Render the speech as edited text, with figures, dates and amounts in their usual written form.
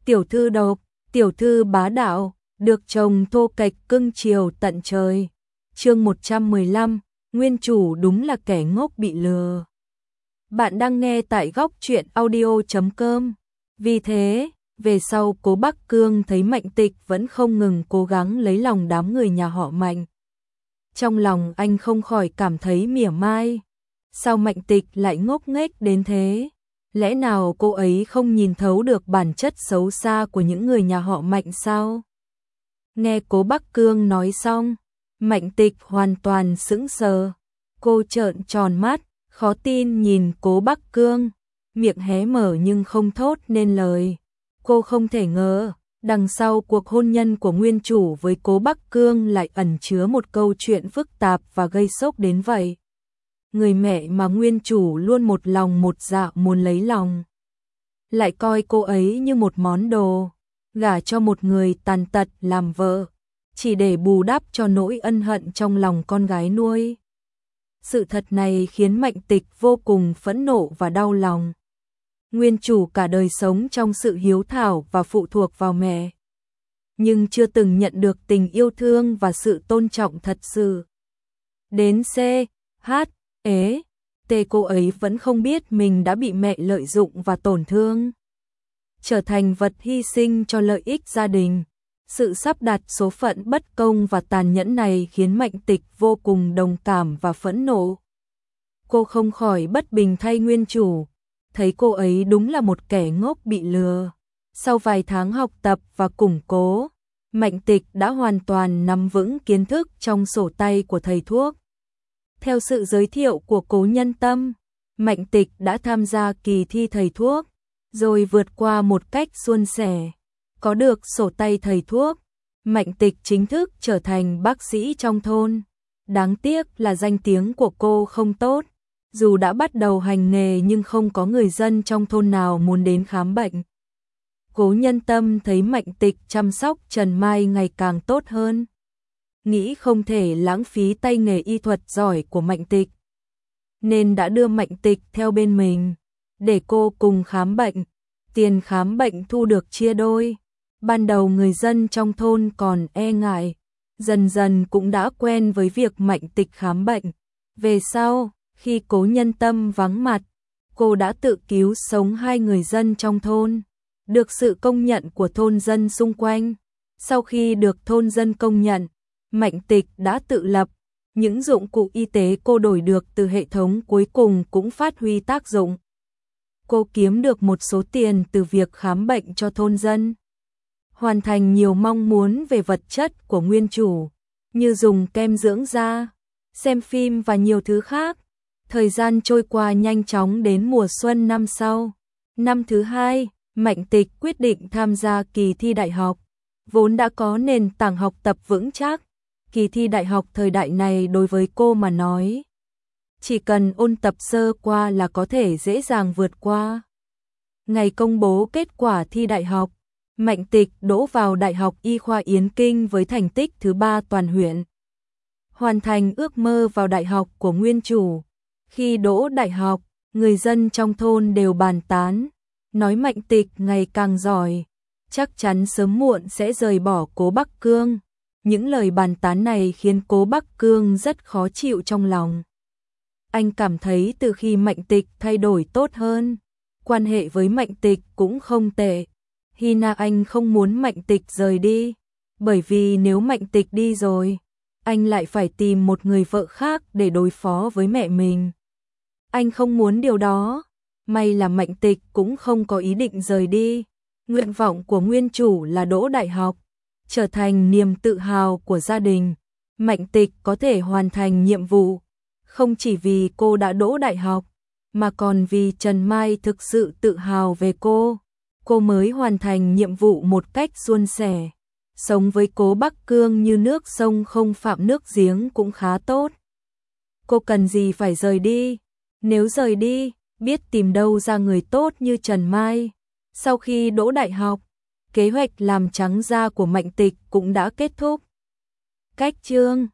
tiểu thư độc, tiểu thư bá đạo, được chồng thô kệch cưng chiều tận trời. Chương 115, nguyên chủ đúng là kẻ ngốc bị lừa. Bạn đang nghe tại góc truyện audio.com. Vì thế, về sau Cố Bắc Cương thấy Mạnh Tịch vẫn không ngừng cố gắng lấy lòng đám người nhà họ Mạnh. Trong lòng anh không khỏi cảm thấy mỉa mai. Sao Mạnh Tịch lại ngốc nghếch đến thế? Lẽ nào cô ấy không nhìn thấu được bản chất xấu xa của những người nhà họ Mạnh sao? Nghe Cố Bắc Cương nói xong, Mạnh Tịch hoàn toàn sững sờ. Cô trợn tròn mắt, khó tin nhìn Cố Bắc Cương, miệng hé mở nhưng không thốt nên lời. Cô không thể ngờ, đằng sau cuộc hôn nhân của nguyên chủ với Cố Bắc Cương lại ẩn chứa một câu chuyện phức tạp và gây sốc đến vậy. Người mẹ mà nguyên chủ luôn một lòng một dạ muốn lấy lòng, lại coi cô ấy như một món đồ, gả cho một người tàn tật làm vợ, chỉ để bù đắp cho nỗi ân hận trong lòng con gái nuôi. Sự thật này khiến Mạnh Tịch vô cùng phẫn nộ và đau lòng. Nguyên chủ cả đời sống trong sự hiếu thảo và phụ thuộc vào mẹ, nhưng chưa từng nhận được tình yêu thương và sự tôn trọng thật sự. Đến C, H, E, T cô ấy vẫn không biết mình đã bị mẹ lợi dụng và tổn thương, trở thành vật hy sinh cho lợi ích gia đình. Sự sắp đặt số phận bất công và tàn nhẫn này khiến Mạnh Tịch vô cùng đồng cảm và phẫn nộ. Cô không khỏi bất bình thay nguyên chủ, thấy cô ấy đúng là một kẻ ngốc bị lừa. Sau vài tháng học tập và củng cố, Mạnh Tịch đã hoàn toàn nắm vững kiến thức trong sổ tay của thầy thuốc. Theo sự giới thiệu của Cố Nhân Tâm, Mạnh Tịch đã tham gia kỳ thi thầy thuốc, rồi vượt qua một cách suôn sẻ. Có được sổ tay thầy thuốc, Mạnh Tịch chính thức trở thành bác sĩ trong thôn. Đáng tiếc là danh tiếng của cô không tốt. Dù đã bắt đầu hành nghề nhưng không có người dân trong thôn nào muốn đến khám bệnh. Cố Nhân Tâm thấy Mạnh Tịch chăm sóc Trần Mai ngày càng tốt hơn, nghĩ không thể lãng phí tay nghề y thuật giỏi của Mạnh Tịch, nên đã đưa Mạnh Tịch theo bên mình, để cô cùng khám bệnh. Tiền khám bệnh thu được chia đôi. Ban đầu người dân trong thôn còn e ngại, dần dần cũng đã quen với việc Mạnh Tịch khám bệnh. Về sau, khi Cố Nhân Tâm vắng mặt, cô đã tự cứu sống hai người dân trong thôn, được sự công nhận của thôn dân xung quanh. Sau khi được thôn dân công nhận, Mạnh Tịch đã tự lập. Những dụng cụ y tế cô đổi được từ hệ thống cuối cùng cũng phát huy tác dụng. Cô kiếm được một số tiền từ việc khám bệnh cho thôn dân, hoàn thành nhiều mong muốn về vật chất của nguyên chủ, như dùng kem dưỡng da, xem phim và nhiều thứ khác. Thời gian trôi qua nhanh chóng đến mùa xuân năm sau. Năm thứ hai, Mạnh Tịch quyết định tham gia kỳ thi đại học. Vốn đã có nền tảng học tập vững chắc, kỳ thi đại học thời đại này đối với cô mà nói, chỉ cần ôn tập sơ qua là có thể dễ dàng vượt qua. Ngày công bố kết quả thi đại học, Mạnh Tịch đỗ vào Đại học Y khoa Yến Kinh với thành tích thứ 3 toàn huyện, hoàn thành ước mơ vào đại học của nguyên chủ. Khi đỗ đại học, người dân trong thôn đều bàn tán, nói Mạnh Tịch ngày càng giỏi, chắc chắn sớm muộn sẽ rời bỏ Cố Bắc Cương. Những lời bàn tán này khiến Cố Bắc Cương rất khó chịu trong lòng. Anh cảm thấy từ khi Mạnh Tịch thay đổi tốt hơn, quan hệ với Mạnh Tịch cũng không tệ. Hina anh không muốn Mạnh Tịch rời đi, bởi vì nếu Mạnh Tịch đi rồi, anh lại phải tìm một người vợ khác để đối phó với mẹ mình. Anh không muốn điều đó. May là Mạnh Tịch cũng không có ý định rời đi. Nguyện vọng của nguyên chủ là đỗ đại học, trở thành niềm tự hào của gia đình. Mạnh Tịch có thể hoàn thành nhiệm vụ, không chỉ vì cô đã đỗ đại học, mà còn vì Trần Mai thực sự tự hào về cô. Cô mới hoàn thành nhiệm vụ một cách suôn sẻ. Sống với Cố Bắc Cương như nước sông không phạm nước giếng cũng khá tốt. Cô cần gì phải rời đi? Nếu rời đi, biết tìm đâu ra người tốt như Trần Mai. Sau khi đỗ đại học, kế hoạch làm trắng da của Mạnh Tịch cũng đã kết thúc. Cách chương